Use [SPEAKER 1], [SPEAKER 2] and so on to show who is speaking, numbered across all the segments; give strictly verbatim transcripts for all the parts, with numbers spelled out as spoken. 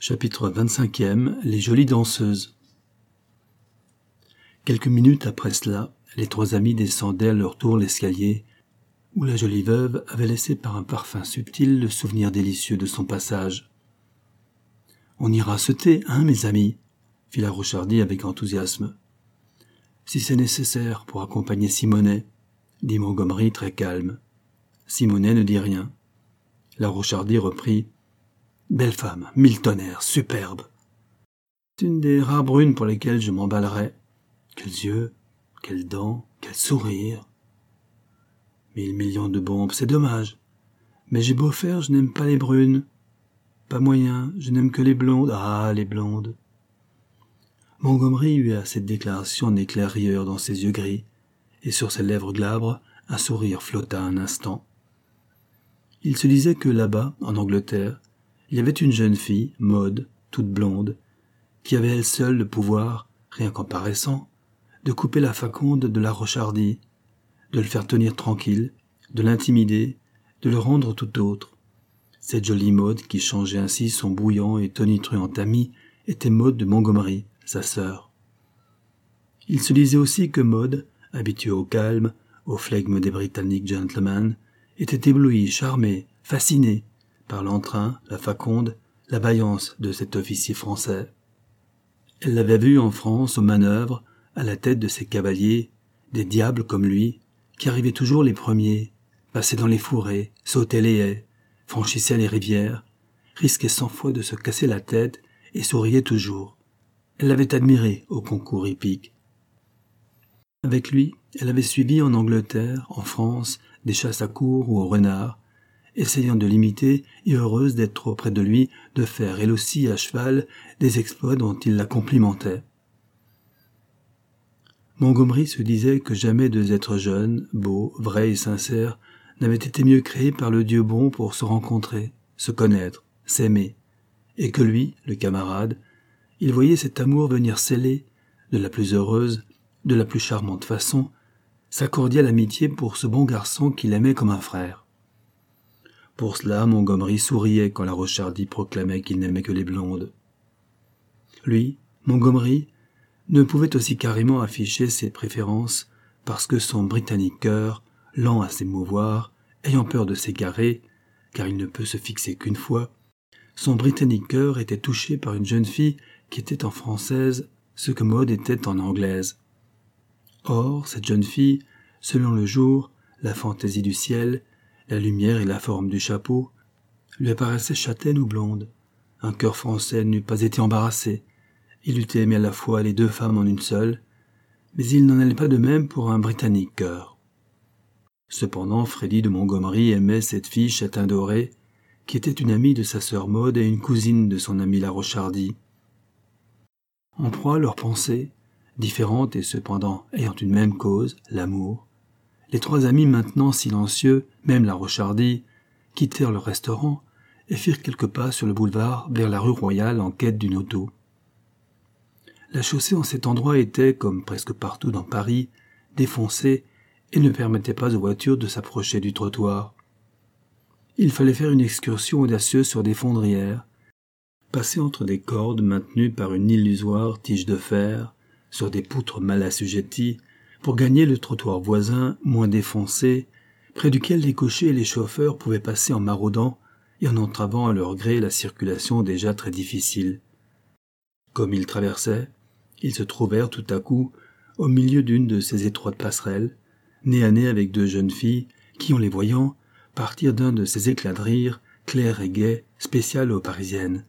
[SPEAKER 1] Chapitre vingt-cinquième. Les jolies danseuses. Quelques minutes après cela, les trois amis descendaient à leur tour l'escalier, où la jolie veuve avait laissé par un parfum subtil le souvenir délicieux de son passage. « On ira se thé, hein, mes amis ?» fit la Rochardie avec enthousiasme. « Si c'est nécessaire pour accompagner Simonet, » dit Montgomery très calme. Simonet ne dit rien. La Rochardie reprit. « Belle femme, mille tonnerres, superbe. C'est une des rares brunes pour lesquelles je m'emballerais. Quels yeux, quelles dents, quel sourire. Mille millions de bombes, c'est dommage. Mais j'ai beau faire, je n'aime pas les brunes. Pas moyen, je n'aime que les blondes. Ah, les blondes. » Montgomery eut à cette déclaration un éclair rieur dans ses yeux gris, et sur ses lèvres glabres, un sourire flotta un instant. Il se disait que là-bas, en Angleterre, il y avait une jeune fille, Maud, toute blonde, qui avait elle seule le pouvoir, rien qu'en paraissant, de couper la faconde de la Rochardie, de le faire tenir tranquille, de l'intimider, de le rendre tout autre. Cette jolie Maud qui changeait ainsi son bouillant et tonitruant ami était Maud de Montgomery, sa sœur. Il se disait aussi que Maud, habituée au calme, au flegme des Britanniques gentlemen, était éblouie, charmée, fascinée par l'entrain, la faconde, la vaillance de cet officier français. Elle l'avait vu en France aux manœuvres, à la tête de ses cavaliers, des diables comme lui, qui arrivaient toujours les premiers, passaient dans les fourrés, sautaient les haies, franchissaient les rivières, risquaient cent fois de se casser la tête et souriaient toujours. Elle l'avait admiré au concours hippique. Avec lui, elle avait suivi en Angleterre, en France, des chasses à courre ou au renard, essayant de l'imiter et heureuse d'être auprès de lui, de faire elle aussi à cheval des exploits dont il la complimentait. Montgomery se disait que jamais deux êtres jeunes, beaux, vrais et sincères n'avaient été mieux créés par le Dieu bon pour se rencontrer, se connaître, s'aimer, et que lui, le camarade, il voyait cet amour venir sceller, de la plus heureuse, de la plus charmante façon, sa cordiale amitié pour ce bon garçon qu'il aimait comme un frère. Pour cela, Montgomery souriait quand la Rochardie proclamait qu'il n'aimait que les blondes. Lui, Montgomery, ne pouvait aussi carrément afficher ses préférences parce que son britannique cœur, lent à s'émouvoir, ayant peur de s'égarer, car il ne peut se fixer qu'une fois, son britannique cœur était touché par une jeune fille qui était en française ce que Maud était en anglaise. Or, cette jeune fille, selon le jour, la fantaisie du ciel, la lumière et la forme du chapeau, lui apparaissait châtaine ou blonde. Un cœur français n'eût pas été embarrassé. Il eût aimé à la fois les deux femmes en une seule, mais il n'en allait pas de même pour un britannique cœur. Cependant, Freddy de Montgomery aimait cette fille châtain doré, qui était une amie de sa sœur Maud et une cousine de son ami la Rochardie. En proie à leurs pensées, différentes et cependant ayant une même cause, l'amour, les trois amis maintenant silencieux, même la Rochardie, quittèrent le restaurant et firent quelques pas sur le boulevard vers la rue Royale en quête d'une auto. La chaussée en cet endroit était, comme presque partout dans Paris, défoncée et ne permettait pas aux voitures de s'approcher du trottoir. Il fallait faire une excursion audacieuse sur des fondrières, passer entre des cordes maintenues par une illusoire tige de fer, sur des poutres mal assujetties, pour gagner le trottoir voisin, moins défoncé, près duquel les cochers et les chauffeurs pouvaient passer en maraudant et en entravant à leur gré la circulation déjà très difficile. Comme ils traversaient, ils se trouvèrent tout à coup au milieu d'une de ces étroites passerelles, nez à nez avec deux jeunes filles qui, en les voyant, partirent d'un de ces éclats de rire, clairs et gais, spécial aux Parisiennes.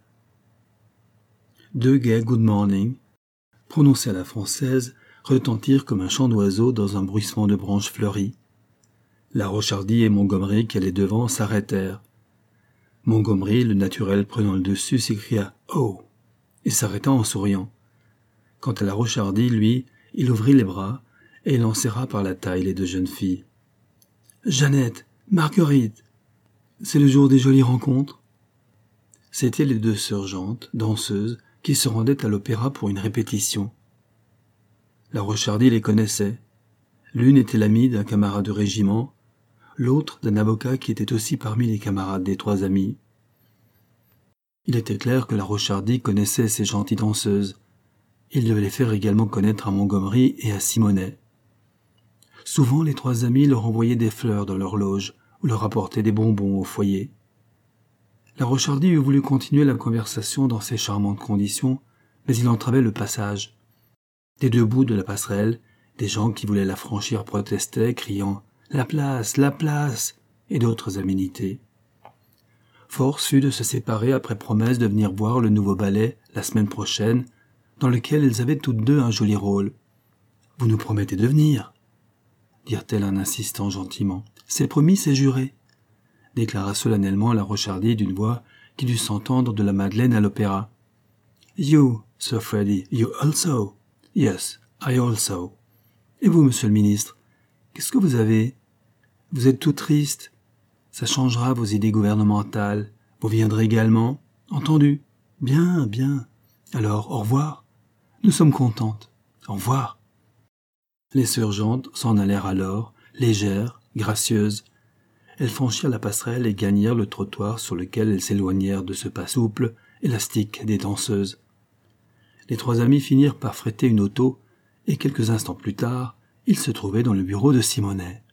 [SPEAKER 1] Deux gais good morning, prononcés à la française, retentirent comme un chant d'oiseau dans un bruissement de branches fleuries. La Rochardie et Montgomery qui allaient devant s'arrêtèrent. Montgomery, le naturel prenant le dessus, s'écria « Oh !» et s'arrêta en souriant. Quant à la Rochardie, lui, il ouvrit les bras et il en serra par la taille les deux jeunes filles. « Jeannette, Marguerite, c'est le jour des jolies rencontres ?» C'étaient les deux sergentes, danseuses, qui se rendaient à l'opéra pour une répétition. La Rochardie les connaissait. L'une était l'amie d'un camarade de régiment, l'autre d'un avocat qui était aussi parmi les camarades des trois amis. Il était clair que la Rochardy connaissait ces gentilles danseuses. Il devait les faire également connaître à Montgomery et à Simonet. Souvent, les trois amis leur envoyaient des fleurs dans leur loge ou leur apportaient des bonbons au foyer. La Rochardy eût voulu continuer la conversation dans ces charmantes conditions, mais il entravait le passage. Des deux bouts de la passerelle, des gens qui voulaient la franchir protestaient, criant « La place, la place !» et d'autres aménités. Force fut de se séparer après promesse de venir voir le nouveau ballet la semaine prochaine, dans lequel elles avaient toutes deux un joli rôle. « Vous nous promettez de venir ?» dirent-elles en insistant gentiment. « C'est promis, c'est juré !» déclara solennellement la Rochardy d'une voix qui dut s'entendre de la Madeleine à l'opéra. « You, Sir Freddy, you also. Yes, I also. Et vous, monsieur le ministre, qu'est-ce que vous avez? Vous êtes tout triste. Ça changera vos idées gouvernementales. Vous viendrez également. Entendu? Bien, bien. Alors, au revoir. Nous sommes contentes. Au revoir. » Les sergentes s'en allèrent alors, légères, gracieuses. Elles franchirent la passerelle et gagnèrent le trottoir sur lequel elles s'éloignèrent de ce pas souple, élastique des danseuses. Les trois amis finirent par fréter une auto, et quelques instants plus tard, ils se trouvaient dans le bureau de Simonet.